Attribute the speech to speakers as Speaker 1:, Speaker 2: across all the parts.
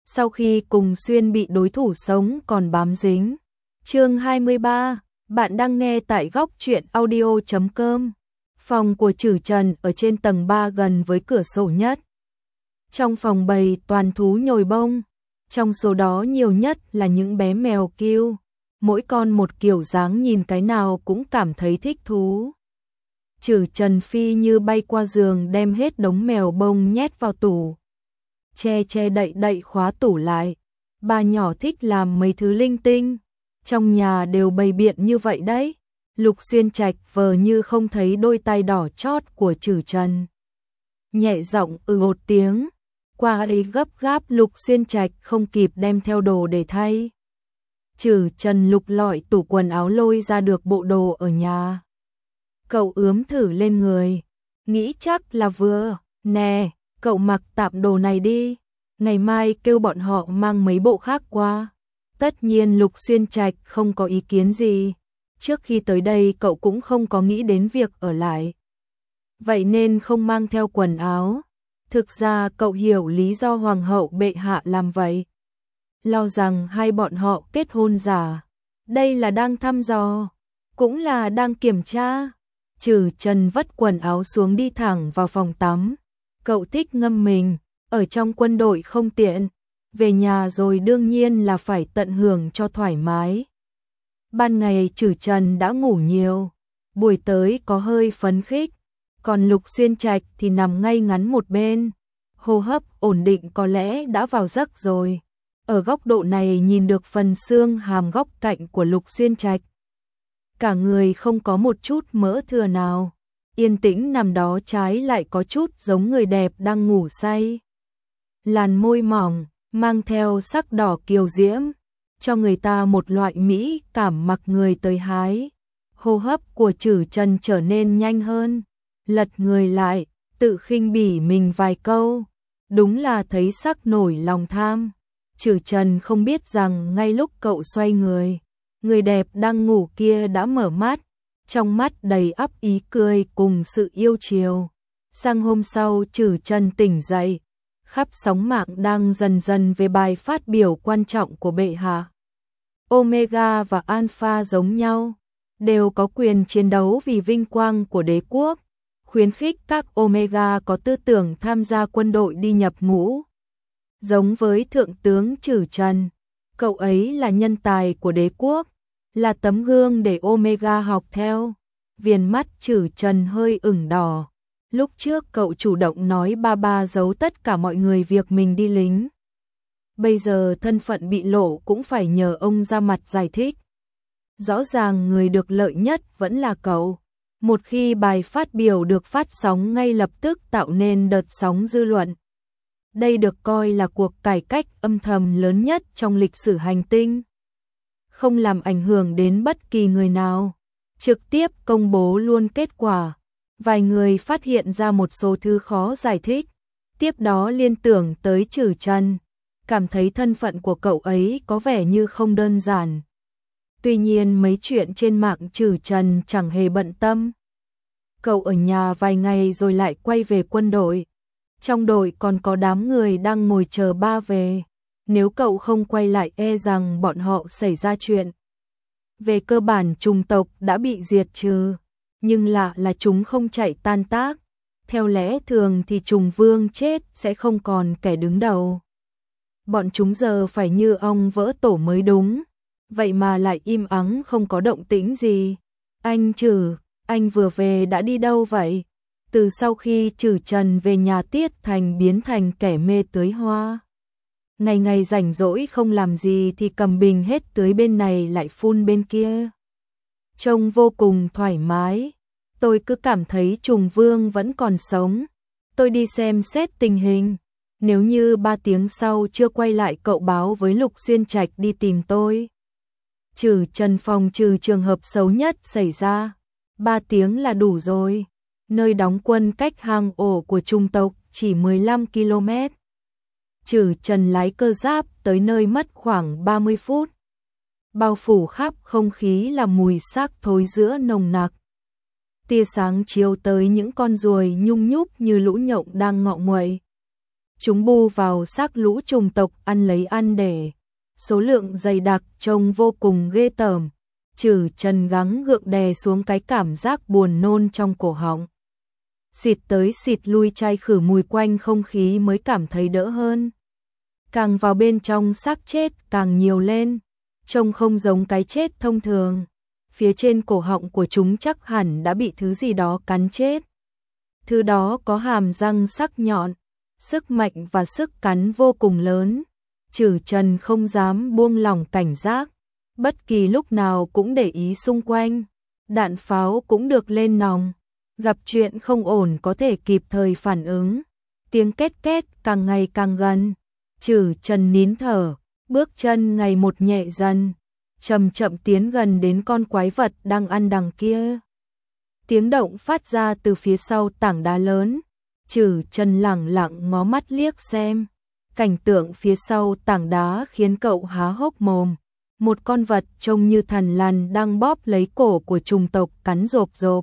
Speaker 1: sau khi cùng xuyên bị đối thủ sống còn bám dính. Chương 23, bạn đang nghe tại góc truyện audio.com. Phòng của Trử Trần ở trên tầng 3 gần với cửa sổ nhất. Trong phòng bày toàn thú nhồi bông, trong số đó nhiều nhất là những bé mèo kêu, mỗi con một kiểu dáng nhìn cái nào cũng cảm thấy thích thú. Trử Trần phi như bay qua giường đem hết đống mèo bông nhét vào tủ. Che đậy khóa tủ lại. Bà nhỏ thích làm mấy thứ linh tinh, trong nhà đều bày biện như vậy đấy. Lục Xuyên Trạch vờ như không thấy đôi tay đỏ chót của Trử Trần. Nhẹ giọng một tiếng, qua ấy gấp gáp Lục Xuyên Trạch không kịp đem theo đồ để thay. Trử Trần lục lọi tủ quần áo lôi ra được bộ đồ ở nhà. Cậu ướm thử lên người, nghĩ chắc là vừa, nè, cậu mặc tạm đồ này đi, ngày mai kêu bọn họ mang mấy bộ khác qua. Tất nhiên Lục Xuyên Trạch không có ý kiến gì, trước khi tới đây cậu cũng không có nghĩ đến việc ở lại. Vậy nên không mang theo quần áo. Thực ra cậu hiểu lý do hoàng hậu bệ hạ làm vậy. Lo rằng hai bọn họ kết hôn giả. Đây là đang thăm dò, cũng là đang kiểm tra. Trử Trần vất quần áo xuống đi thẳng vào phòng tắm. Cậu thích ngâm mình, ở trong quân đội không tiện. Về nhà rồi đương nhiên là phải tận hưởng cho thoải mái. Ban ngày Trử Trần đã ngủ nhiều, buổi tới có hơi phấn khích. Còn Lục Xuyên Trạch thì nằm ngay ngắn một bên, hô hấp ổn định có lẽ đã vào giấc rồi. Ở góc độ này nhìn được phần xương hàm góc cạnh của Lục Xuyên Trạch. Cả người không có một chút mỡ thừa nào, yên tĩnh nằm đó trái lại có chút giống người đẹp đang ngủ say. Làn môi mỏng, mang theo sắc đỏ kiều diễm, cho người ta một loại mỹ cảm mặc người tới hái. Hô hấp của Trử Trần trở nên nhanh hơn, lật người lại, tự khinh bỉ mình vài câu. Đúng là thấy sắc nổi lòng tham. Trử Trần không biết rằng ngay lúc cậu xoay người đẹp đang ngủ kia đã mở mắt, trong mắt đầy ắp ý cười cùng sự yêu chiều. Sang hôm sau Trử Trần tỉnh dậy, khắp sóng mạng đang dần dần về bài phát biểu quan trọng của bệ hạ. Omega và Alpha giống nhau, đều có quyền chiến đấu vì vinh quang của đế quốc, khuyến khích các Omega có tư tưởng tham gia quân đội đi nhập ngũ. Giống với Thượng tướng Trử Trần, cậu ấy là nhân tài của đế quốc, là tấm gương để Omega học theo. Viền mắt Trử Trần hơi ửng đỏ. Lúc trước cậu chủ động nói ba giấu tất cả mọi người việc mình đi lính. Bây giờ thân phận bị lộ cũng phải nhờ ông ra mặt giải thích. Rõ ràng người được lợi nhất vẫn là cậu. Một khi bài phát biểu được phát sóng ngay lập tức tạo nên đợt sóng dư luận. Đây được coi là cuộc cải cách âm thầm lớn nhất trong lịch sử hành tinh. Không làm ảnh hưởng đến bất kỳ người nào. Trực tiếp công bố luôn kết quả. Vài người phát hiện ra một số thứ khó giải thích. Tiếp đó liên tưởng tới Trử Trần. Cảm thấy thân phận của cậu ấy có vẻ như không đơn giản. Tuy nhiên mấy chuyện trên mạng Trử Trần chẳng hề bận tâm. Cậu ở nhà vài ngày rồi lại quay về quân đội. Trong đội còn có đám người đang ngồi chờ ba về. Nếu cậu không quay lại e rằng bọn họ xảy ra chuyện. Về cơ bản chủng tộc đã bị diệt trừ. Nhưng lạ là chúng không chạy tan tác. Theo lẽ thường thì trùng vương chết sẽ không còn kẻ đứng đầu. Bọn chúng giờ phải như ong vỡ tổ mới đúng. Vậy mà lại im ắng không có động tĩnh gì. Anh Trử, anh vừa về đã đi đâu vậy? Từ sau khi Trử Trần về nhà Tiết Thành biến thành kẻ mê tưới hoa. Ngày ngày rảnh rỗi không làm gì thì cầm bình hết tưới bên này lại phun bên kia. Trông vô cùng thoải mái. Tôi cứ cảm thấy trùng vương vẫn còn sống. Tôi đi xem xét tình hình. Nếu như 3 tiếng sau chưa quay lại cậu báo với Lục Xuyên Trạch đi tìm tôi. Trử Trần phòng trừ trường hợp xấu nhất xảy ra. 3 tiếng là đủ rồi. Nơi đóng quân cách hang ổ của chủng tộc chỉ 15 km. Trử Trần lái cơ giáp tới nơi mất khoảng 30 phút. Bao phủ khắp không khí là mùi xác thối giữa nồng nặc. Tia sáng chiếu tới những con ruồi nhung nhúc như lũ nhộng đang ngọ nguậy. Chúng bu vào xác lũ trùng tộc ăn lấy ăn để. Số lượng dày đặc trông vô cùng ghê tởm. Trừ Trần gắng gượng đè xuống cái cảm giác buồn nôn trong cổ họng. Xịt tới xịt lui chai khử mùi quanh không khí mới cảm thấy đỡ hơn. Càng vào bên trong xác chết càng nhiều lên, trông không giống cái chết thông thường. Phía trên cổ họng của chúng chắc hẳn đã bị thứ gì đó cắn chết. Thứ đó có hàm răng sắc nhọn, sức mạnh và sức cắn vô cùng lớn. Trừ Trần không dám buông lỏng cảnh giác, bất kỳ lúc nào cũng để ý xung quanh. Đạn pháo cũng được lên nòng, gặp chuyện không ổn có thể kịp thời phản ứng. Tiếng két két càng ngày càng gần. Trừ Trần nín thở, bước chân ngày một nhẹ dần, chậm chậm tiến gần đến con quái vật đang ăn đằng kia. Tiếng động phát ra từ phía sau tảng đá lớn. Trừ Trần lẳng lặng ngó mắt liếc xem. Cảnh tượng phía sau tảng đá khiến cậu há hốc mồm. Một con vật trông như thằn lằn đang bóp lấy cổ của trùng tộc cắn rộp rộp.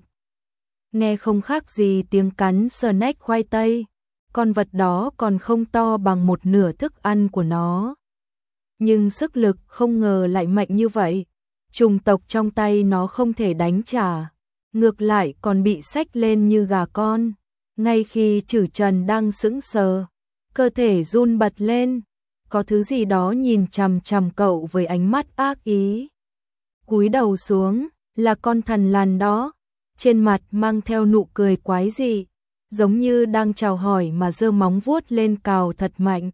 Speaker 1: Nghe không khác gì tiếng cắn snack khoai tây. Con vật đó còn không to bằng một nửa thức ăn của nó. Nhưng sức lực không ngờ lại mạnh như vậy. Trùng tộc trong tay nó không thể đánh trả. Ngược lại còn bị xách lên như gà con. Ngay khi Trừ Trần đang sững sờ, cơ thể run bật lên. Có thứ gì đó nhìn chằm chằm cậu với ánh mắt ác ý. Cúi đầu xuống, là con thằn lằn đó. Trên mặt mang theo nụ cười quái dị, giống như đang chào hỏi mà giơ móng vuốt lên cào thật mạnh.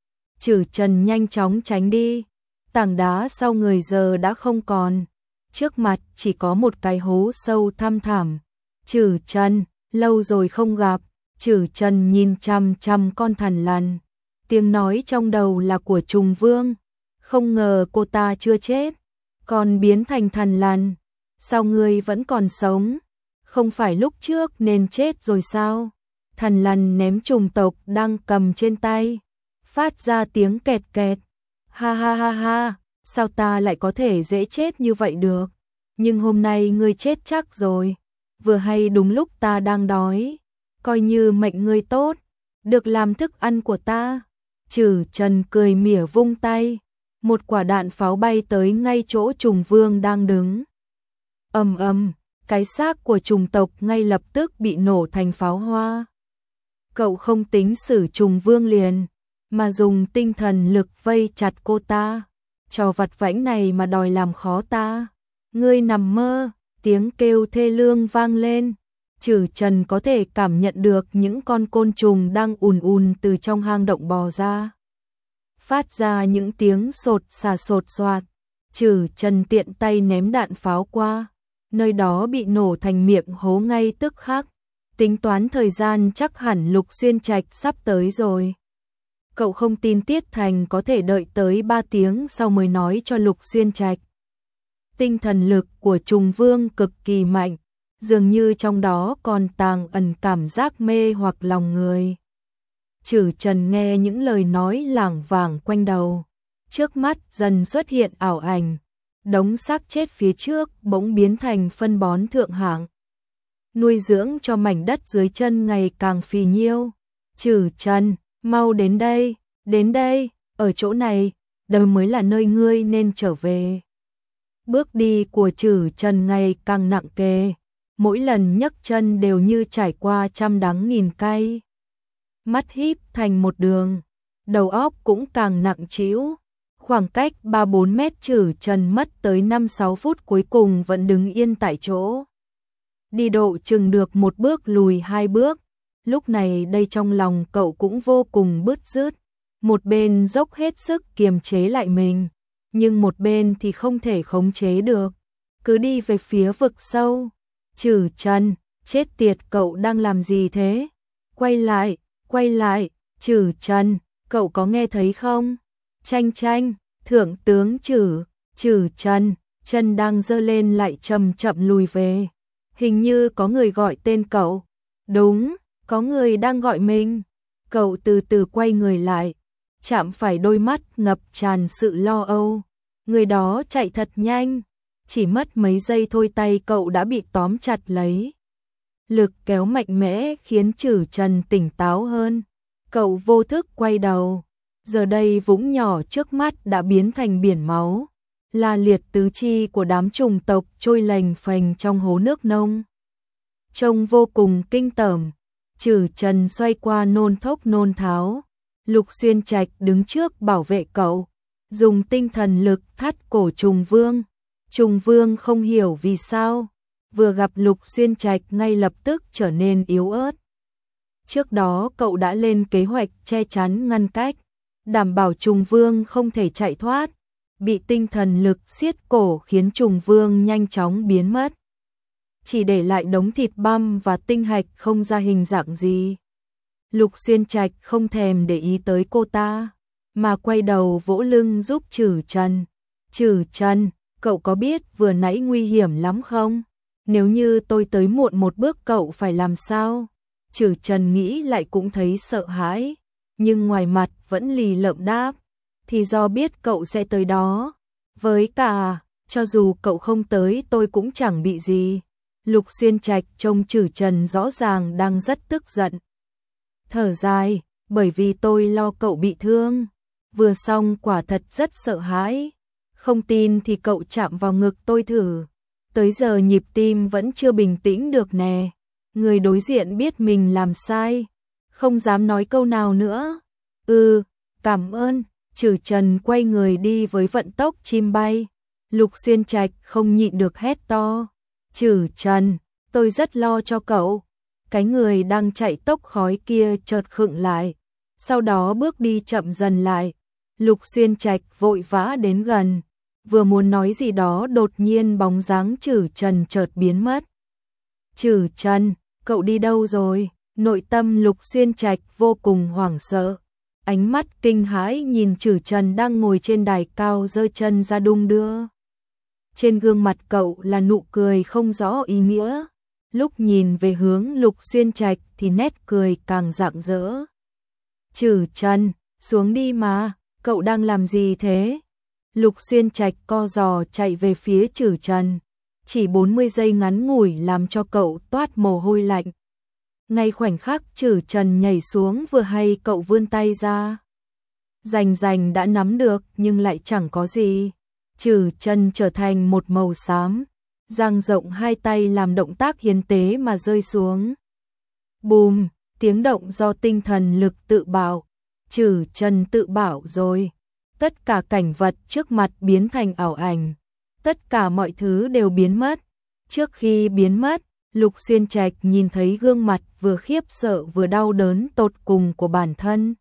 Speaker 1: Trừ Trần nhanh chóng tránh đi. Tảng đá sau người giờ đã không còn. Trước mặt chỉ có một cái hố sâu thăm thẳm. Trừ Trần, lâu rồi không gặp. Trừ Trần nhìn chằm chằm con thằn lằn. Tiếng nói trong đầu là của Trùng Vương. Không ngờ cô ta chưa chết, còn biến thành thằn lằn. Sao ngươi vẫn còn sống? Không phải lúc trước nên chết rồi sao? Thằn lằn ném trùng tộc đang cầm trên tay, phát ra tiếng kẹt kẹt. Ha ha ha ha, sao ta lại có thể dễ chết như vậy được? Nhưng hôm nay ngươi chết chắc rồi. Vừa hay đúng lúc ta đang đói. Coi như mệnh ngươi tốt, được làm thức ăn của ta. Trừ Trần cười mỉa vung tay. Một quả đạn pháo bay tới ngay chỗ Trùng Vương đang đứng. Ầm ầm, cái xác của trùng tộc ngay lập tức bị nổ thành pháo hoa. Cậu không tính xử Trùng Vương liền, mà dùng tinh thần lực vây chặt cô ta. Trò vặt vãnh này mà đòi làm khó ta. Ngươi nằm mơ, tiếng kêu thê lương vang lên. Trừ Trần có thể cảm nhận được những con côn trùng đang ùn ùn từ trong hang động bò ra. Phát ra những tiếng sột soạt. Trừ Trần tiện tay ném đạn pháo qua. Nơi đó bị nổ thành miệng hố ngay tức khắc. Tính toán thời gian chắc hẳn Lục Xuyên Trạch sắp tới rồi. Cậu không tin Tiết Thành có thể đợi tới 3 tiếng sau mới nói cho Lục Xuyên Trạch. Tinh thần lực của Trùng Vương cực kỳ mạnh, dường như trong đó còn tàng ẩn cảm giác mê hoặc lòng người. Trừ Trần nghe những lời nói lảng vảng quanh đầu, trước mắt dần xuất hiện ảo ảnh, đống xác chết phía trước bỗng biến thành phân bón thượng hạng, nuôi dưỡng cho mảnh đất dưới chân ngày càng phì nhiêu. Trừ Trần, mau đến đây, ở chỗ này, đây mới là nơi ngươi nên trở về. Bước đi của Trừ Trần ngày càng nặng kề, mỗi lần nhấc chân đều như trải qua trăm đắng nghìn cay. Mắt híp thành một đường, đầu óc cũng càng nặng trĩu. Khoảng cách 3-4 mét Trừ Trần mất tới 5-6 phút cuối cùng vẫn đứng yên tại chỗ. Đi độ chừng được một bước lùi 2 bước. Lúc này đây trong lòng cậu cũng vô cùng bứt rứt. Một bên dốc hết sức kiềm chế lại mình, nhưng một bên thì không thể khống chế được. Cứ đi về phía vực sâu. Trừ Trần, chết tiệt, cậu đang làm gì thế? Quay lại, Trừ Trần, cậu có nghe thấy không? Tranh, thượng tướng Trừ Trần, chân đang giơ lên lại chậm chậm lùi về. Hình như có người gọi tên cậu. Đúng, có người đang gọi mình. Cậu từ từ quay người lại, chạm phải đôi mắt ngập tràn sự lo âu. Người đó chạy thật nhanh, chỉ mất mấy giây thôi tay cậu đã bị tóm chặt lấy. Lực kéo mạnh mẽ khiến Trừ Trần tỉnh táo hơn. Cậu vô thức quay đầu. Giờ đây vũng nhỏ trước mắt đã biến thành biển máu. La liệt tứ chi của đám trùng tộc trôi lềnh phềnh trong hố nước nông. Trông vô cùng kinh tởm. Trử Trần xoay qua nôn thốc nôn tháo. Lục Xuyên Trạch đứng trước bảo vệ cậu, dùng tinh thần lực thắt cổ Trùng Vương. Trùng Vương không hiểu vì sao, vừa gặp Lục Xuyên Trạch ngay lập tức trở nên yếu ớt. Trước đó cậu đã lên kế hoạch che chắn ngăn cách, đảm bảo Trùng Vương không thể chạy thoát, bị tinh thần lực siết cổ khiến Trùng Vương nhanh chóng biến mất. Chỉ để lại đống thịt băm và tinh hạch không ra hình dạng gì. Lục Xuyên Trạch không thèm để ý tới cô ta, mà quay đầu vỗ lưng giúp Trử Trần. Trử Trần, cậu có biết vừa nãy nguy hiểm lắm không? Nếu như tôi tới muộn một bước cậu phải làm sao? Trử Trần nghĩ lại cũng thấy sợ hãi, nhưng ngoài mặt vẫn lì lợm đáp. Thì do biết cậu sẽ tới đó. Với cả, cho dù cậu không tới tôi cũng chẳng bị gì. Lục Xuyên Trạch trông Trử Trần rõ ràng đang rất tức giận. Thở dài, bởi vì tôi lo cậu bị thương. Vừa xong quả thật rất sợ hãi. Không tin thì cậu chạm vào ngực tôi thử. Tới giờ nhịp tim vẫn chưa bình tĩnh được nè. Người đối diện biết mình làm sai, không dám nói câu nào nữa. Cảm ơn. Trử Trần quay người đi với vận tốc chim bay. Lục Xuyên Trạch không nhịn được hét to. Trử Trần, tôi rất lo cho cậu. Cái người đang chạy tốc khói kia chợt khựng lại, sau đó bước đi chậm dần lại. Lục Xuyên Trạch vội vã đến gần, vừa muốn nói gì đó đột nhiên bóng dáng Trử Trần chợt biến mất. Trử Trần, cậu đi đâu rồi? Nội tâm Lục Xuyên Trạch vô cùng hoảng sợ. Ánh mắt kinh hãi nhìn Trử Trần đang ngồi trên đài cao giơ chân ra đung đưa. Trên gương mặt cậu là nụ cười không rõ ý nghĩa. Lúc nhìn về hướng Lục Xuyên Trạch thì nét cười càng rạng rỡ. Trử Trần, xuống đi mà, cậu đang làm gì thế? Lục Xuyên Trạch co giò chạy về phía Trử Trần. Chỉ 40 giây ngắn ngủi làm cho cậu toát mồ hôi lạnh. Ngay khoảnh khắc Trử Trần nhảy xuống vừa hay cậu vươn tay ra. Rành đã nắm được nhưng lại chẳng có gì. Trử Trần trở thành một màu xám, dang rộng hai tay làm động tác hiến tế mà rơi xuống. Bùm, tiếng động do tinh thần lực tự bảo. Trử Trần tự bảo rồi. Tất cả cảnh vật trước mặt biến thành ảo ảnh. Tất cả mọi thứ đều biến mất. Trước khi biến mất, Lục Xuyên Trạch nhìn thấy gương mặt vừa khiếp sợ vừa đau đớn tột cùng của bản thân.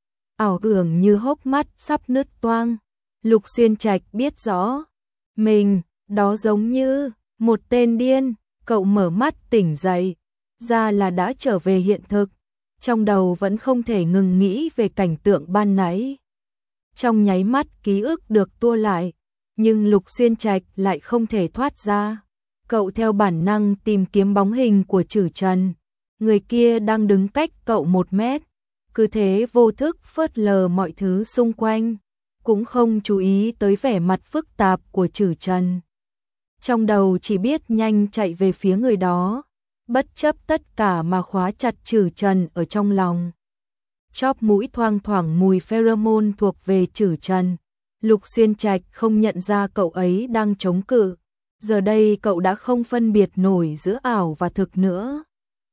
Speaker 1: Ảo tưởng như hốc mắt sắp nứt toang. Lục Xuyên Trạch biết rõ, mình, đó giống như một tên điên. Cậu mở mắt tỉnh dậy, ra là đã trở về hiện thực. Trong đầu vẫn không thể ngừng nghĩ về cảnh tượng ban nãy. Trong nháy mắt ký ức được tua lại, nhưng Lục Xuyên Trạch lại không thể thoát ra. Cậu theo bản năng tìm kiếm bóng hình của Trử Trần. Người kia đang đứng cách cậu 1 mét. Cứ thế vô thức phớt lờ mọi thứ xung quanh, cũng không chú ý tới vẻ mặt phức tạp của Trử Trần. Trong đầu chỉ biết nhanh chạy về phía người đó, bất chấp tất cả mà khóa chặt Trử Trần ở trong lòng. Chóp mũi thoang thoảng mùi pheromone thuộc về Trử Trần. Lục Xuyên Trạch không nhận ra cậu ấy đang chống cự. Giờ đây cậu đã không phân biệt nổi giữa ảo và thực nữa.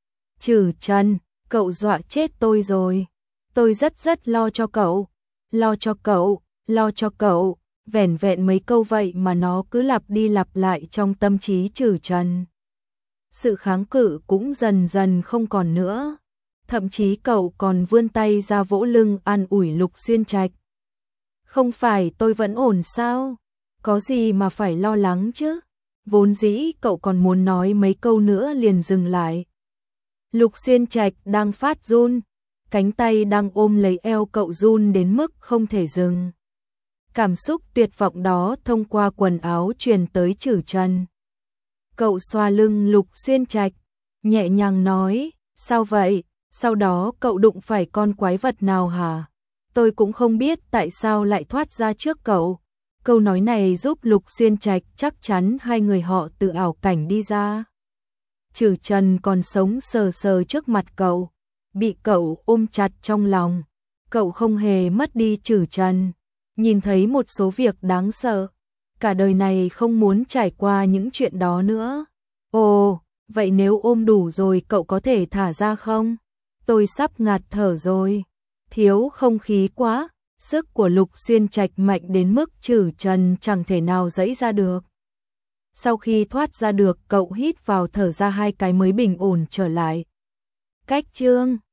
Speaker 1: Trử Trần, cậu dọa chết tôi rồi. Tôi rất lo cho cậu. Lo cho cậu, lo cho cậu. Vẻn vẹn mấy câu vậy mà nó cứ lặp đi lặp lại trong tâm trí Trử Trần. Sự kháng cự cũng dần dần không còn nữa. Thậm chí cậu còn vươn tay ra vỗ lưng an ủi Lục Xuyên Trạch. Không phải tôi vẫn ổn sao? Có gì mà phải lo lắng chứ? Vốn dĩ cậu còn muốn nói mấy câu nữa liền dừng lại. Lục Xuyên Trạch đang phát run, cánh tay đang ôm lấy eo cậu run đến mức không thể dừng. Cảm xúc tuyệt vọng đó thông qua quần áo truyền tới Trử Trần. Cậu xoa lưng Lục Xuyên Trạch, nhẹ nhàng nói, sao vậy? Sau đó cậu đụng phải con quái vật nào hả? Tôi cũng không biết tại sao lại thoát ra trước cậu. Câu nói này giúp Lục Xuyên Trạch chắc chắn hai người họ từ ảo cảnh đi ra. Trử Trần còn sống sờ sờ trước mặt cậu. bị cậu ôm chặt trong lòng. Cậu không hề mất đi Trử Trần, nhìn thấy một số việc đáng sợ, cả đời này không muốn trải qua những chuyện đó nữa. Ồ, vậy nếu ôm đủ rồi cậu có thể thả ra không? Tôi sắp ngạt thở rồi. Thiếu không khí quá, sức của Lục Xuyên Trạch mạnh đến mức Trử Trần chẳng thể nào giãy ra được. Sau khi thoát ra được, cậu hít vào thở ra 2 cái mới bình ổn trở lại. Cách chương